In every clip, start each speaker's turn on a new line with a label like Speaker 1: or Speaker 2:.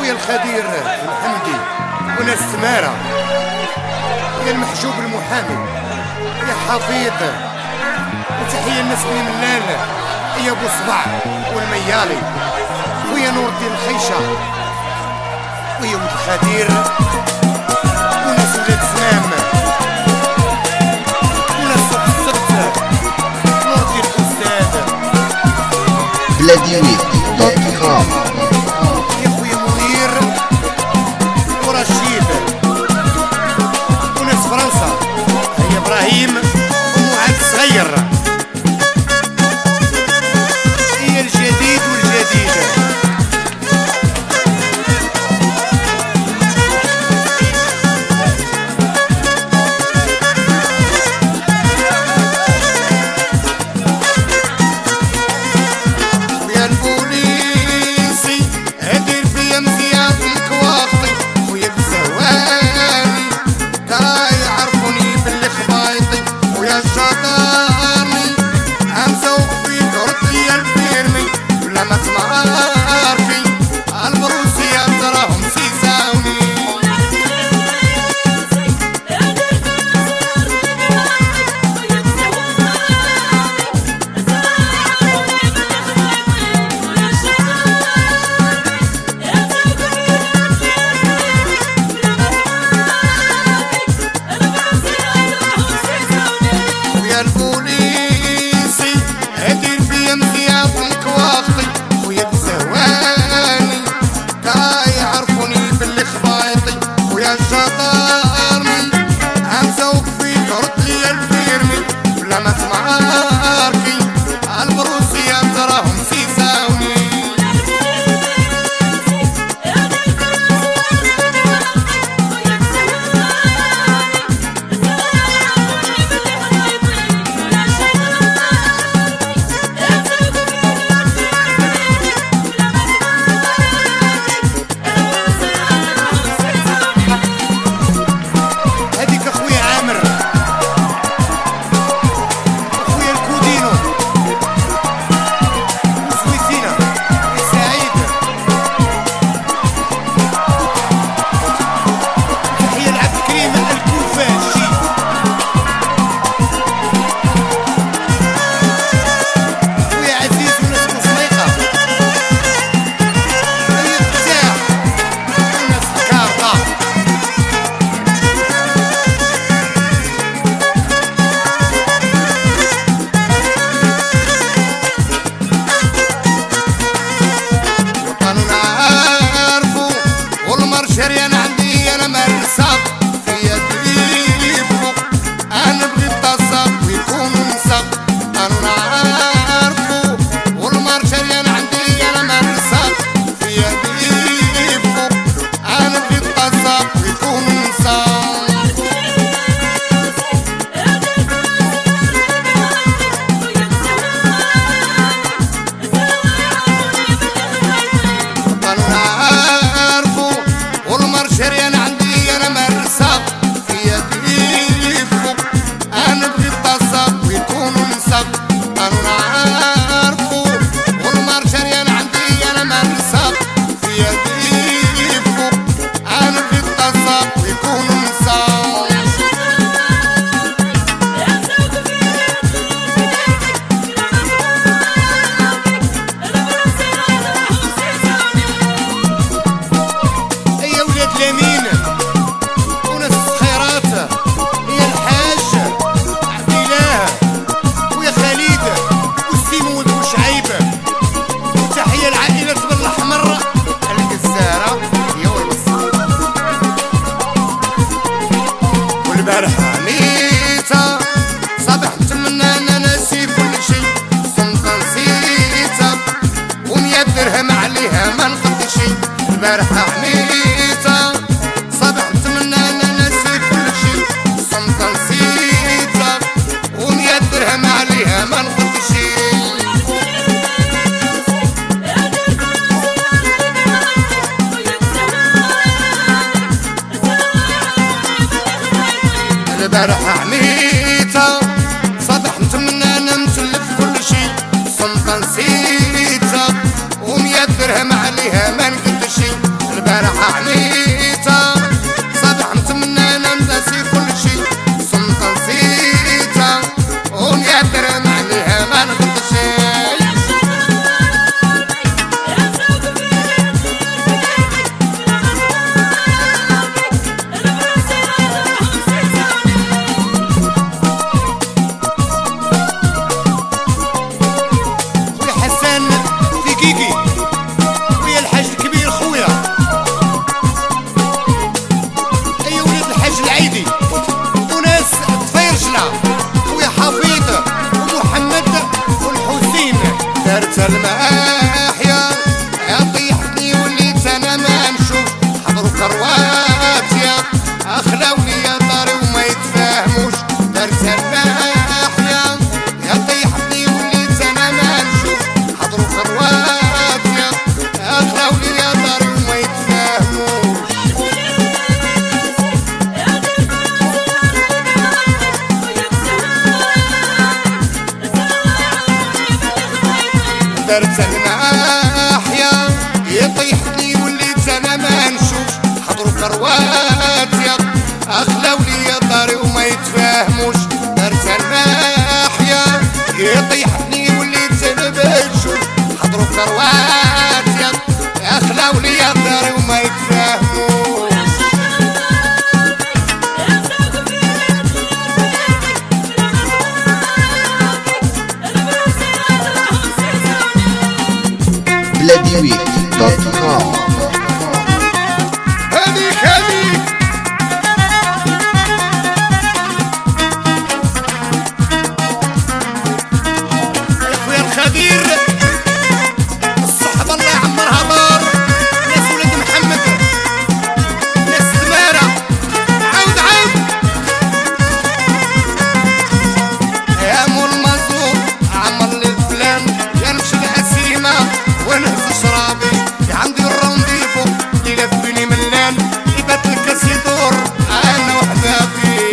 Speaker 1: خويا الخدير الحمدي وناس سمارة، يا المحجوب المحامي، يا حفيظ، وتحية الناس بن ملال، يا ابو صبع والميالي، ويا نور الدين الخيشة، ويا ولد الخدير وناس ولاد سلام، وناس صوت السبت نور الدين الاستاذ
Speaker 2: بلاديوي.com.
Speaker 1: يا خويا منير ورشيد وناس فرنسا، هيا ابراهيم ومعاد صغير، هي الجديد والجديد. ويا البوليسي هدير فيا مزيان في الكواخطي، ويا الزواني تا يعرفوني باللي خبايطي، ويا الشطارني امسوق فيك رد ليا البيرمي، ولا ما تمعارفي البروسيات تراهم سيساوني. ويا البوليسي هدير فيا مزيان في الكواخطي، ويا الزواني تا يعرفوني باللي خبايطي، ويا الشطارني امسوق فيك رد ليا البيرمي، ولا ما تمعاركي البروسيات تراهم سيساوني. هذيك اخويا عامر، اخويا الكودينو وسويسينا، يا سعيد، تحية لعبد الكريم الكوفاشي، خويا عزيز وناس بوسنيقة، هيا الفتاح وناس كارطة. وطن نعرفو والمرشريان عندي انا مرساق، فيا تجيبو انا بغيت تصاب ويكون نساب. انا نعرفو والمرشريان عندي انا مرساق، فيا تجيبو انا بغيت تصاب ويكون نساب. وطن نعرفو والمرشريان عندي انا مرساق، فيا تجيبو انا بغيت تصاب ويكون نساب. انا نعرفو والمرشريان عندي انا مرساق، فيا تجيبو انا بغيت تصاب ويكون نساب. هيا ولاد اليمين وناس الخيرات، هيا الحاج عبد الاله ويا خالد والسيمود وشعيب، وتحية العائلة بالاحمر الجزارة، هي والبصر والبارحة نيتا صباح نتمنى انا ناسي كل شي، سلطة نسيتها ومية درهم عليها ما نقد شي. البارحة نيتا صباح نتمنى انا ناسي كل شي، سلطة نسيتها ومية درهم عليها ما نقد شي. البارحة نيتا صباح نتمنى انا نتلف كل شي، سلطة نسيتها ومية درهم عليها ما نقد شي. الماحية طيحتني وليت انا ما نشوف حضروا كرواتيا اخلاولي يا داري وما يتفاهموش دارت الماحية طيحتني وليت انا ما نشوف حضروا كرواتيا اخلاولي يا داري وما يتفاهموش دارت الماحية يطيحني وليت انا ما نشوف حضروا كرواتيا اخلاولي يا داري وما يتفاهموش دارت الماحية يطيحني وليت انا ما نشوف حضروا كرواتيا اخلاولي يا داري وما يتفاهموش
Speaker 2: BladyWeek.com.
Speaker 1: هذيك يا اخويا الخبير الصحبة الله يعمرها دار ناس ولاد محمد ناس زمارة عاود يا مول المازوط عمر لي الفلان يا نمشي القسيمة ونهز شرابي يا عندي الرونديفو اللي لفني ملان يبات الكاس يدور انا وحداتي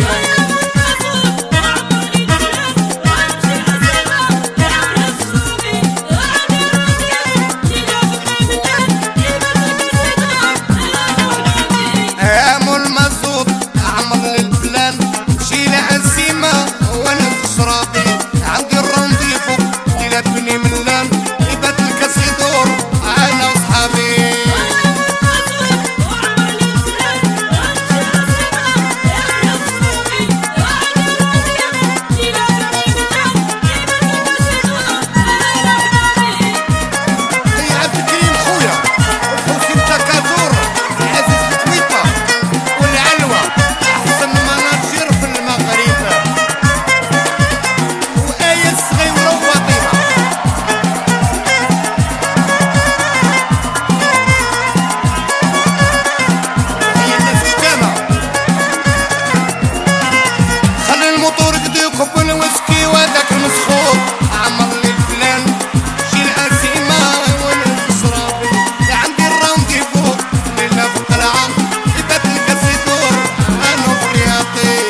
Speaker 1: يا مول المازوط عمر لي الفلان شيل قسيمة ونهز شرابي عندي الرونديفو اللي لفني ملان يبات الكاس يدور انا وصحابي يا عبد الكريم خويا الحوسي التكاثر العزيز الكويطة والعلوة أحسن مناجر في المغرب وآية الصغيرة وفاطمة هي الناس قدامى خلي الموتور كدا يكب الويسكي وهداك المسخوط عمر لي الفلان شيل قسيمة ونهز شرابي عندي الرونديفو ليلة في القلعة يبات الكاس يدور أنا وحرياتي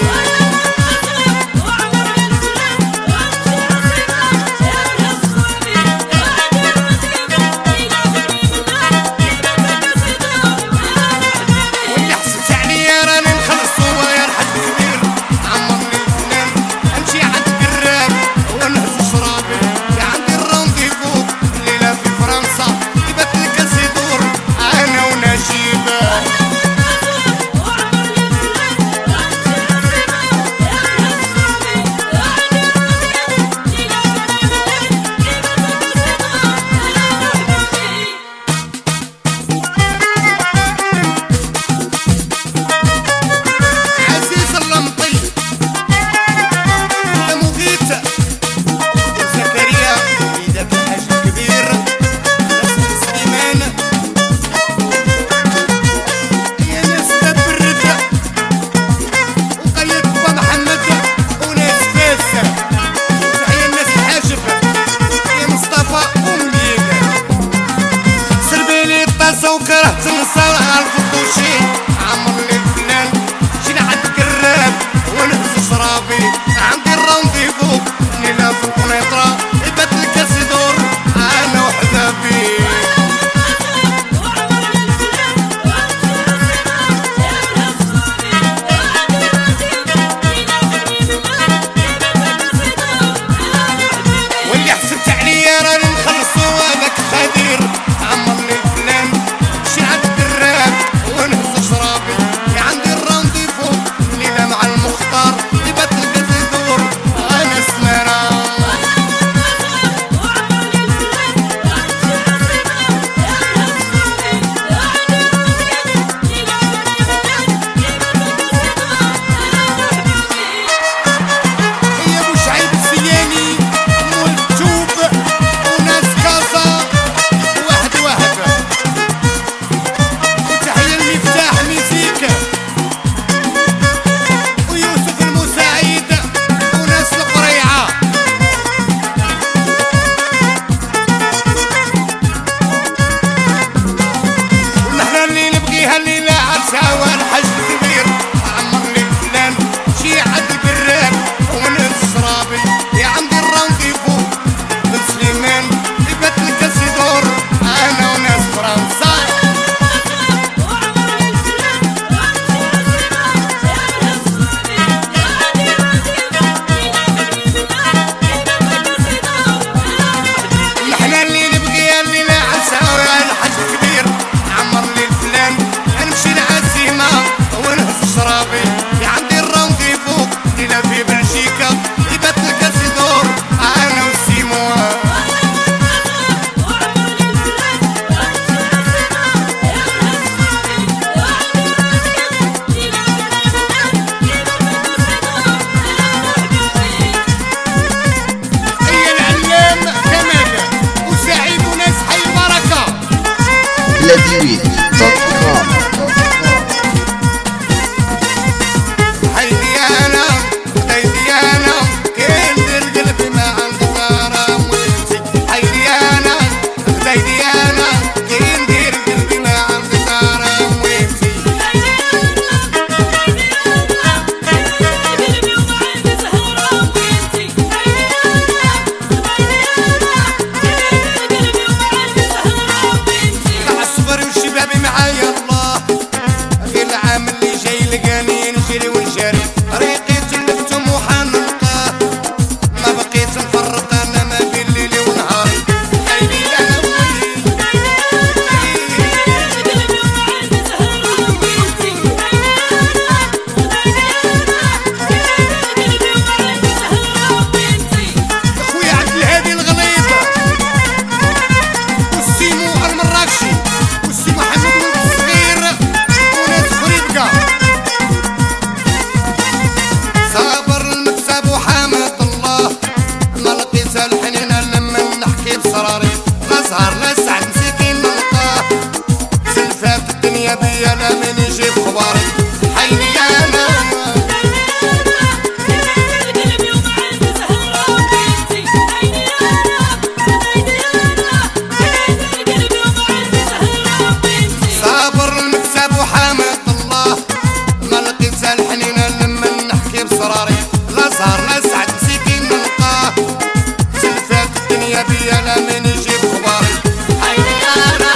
Speaker 1: واللي حسبت عليا راني نخلص هو يا الحاج كبير عمر لي الفلان امشي عند القراب
Speaker 2: بلاديوي.com.
Speaker 1: حيدي انا حيدي انا كندير قلبي ما عندي غرام وانتي حيدي انا حيدي انا كندير قلبي ما عندي غرام وانتي مع الصغر والشباب معايا الله غير العام اللي جاي لقاني نجري ونجري طريقي تلفتم وحنلقاه ما بقيت نفرق انا ما بين ليلي ونهاري حيدي انا خويا عبد الهادي الغليظة والسيمو المراكشي والسي محمد ولد الصغير وناس خريبكا صابر المكسب وحامد الله ما لقيت الحنين لما نحكي بصراري لا سهر لا سعد مسكين نلقاه سلفة في الدنيا بيا لا من يجيب خباري حيدي انا صابر المكسب وحامد الله ما لقيت الحنين لما نحكي بصراري لا سهر لا سعد مسكين نلقاه سلفة في الدنيا بيا لا من يجيب خباري حيدي انا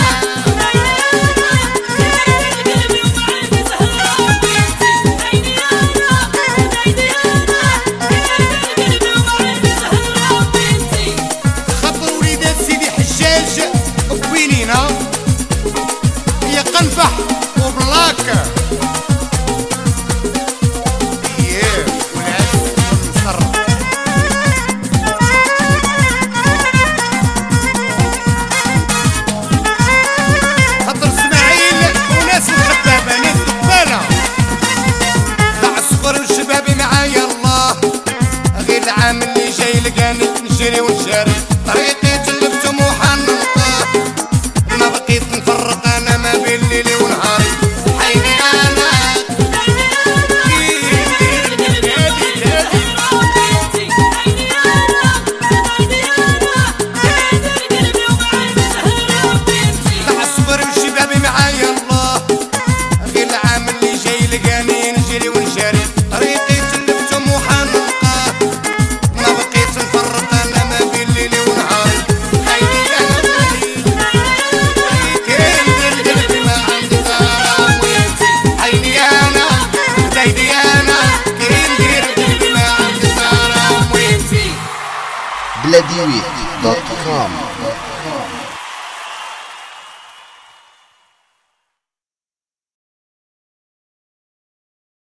Speaker 1: خبر وليدات سيدي حجاج قويلينا هي قنفح وبلاك ايه وناس نصر خطر اسماعيل وناس الخبابه ناس دبانه تاع الصغر والشباب معايا الله غير العام اللي جاي لقاني نجري ونجري طريقي تلفتم وحنلقاه ما بقيت نفرق انا ما بين ليلي ونهاري حيدي انا مع الصغر والشباب معايا الله غير العام اللي جاي لقاني نجري ونجري طريقي تلفتم وحنلقاه ما بقيت نفرق انا ما بين ليلي ونهاري حيدي انا كندير قلبي ما عندي غرام وانتي حيدي انا حيدي انا كندير قلبي ما عندي غرام وانتي
Speaker 2: بلاديوي.com.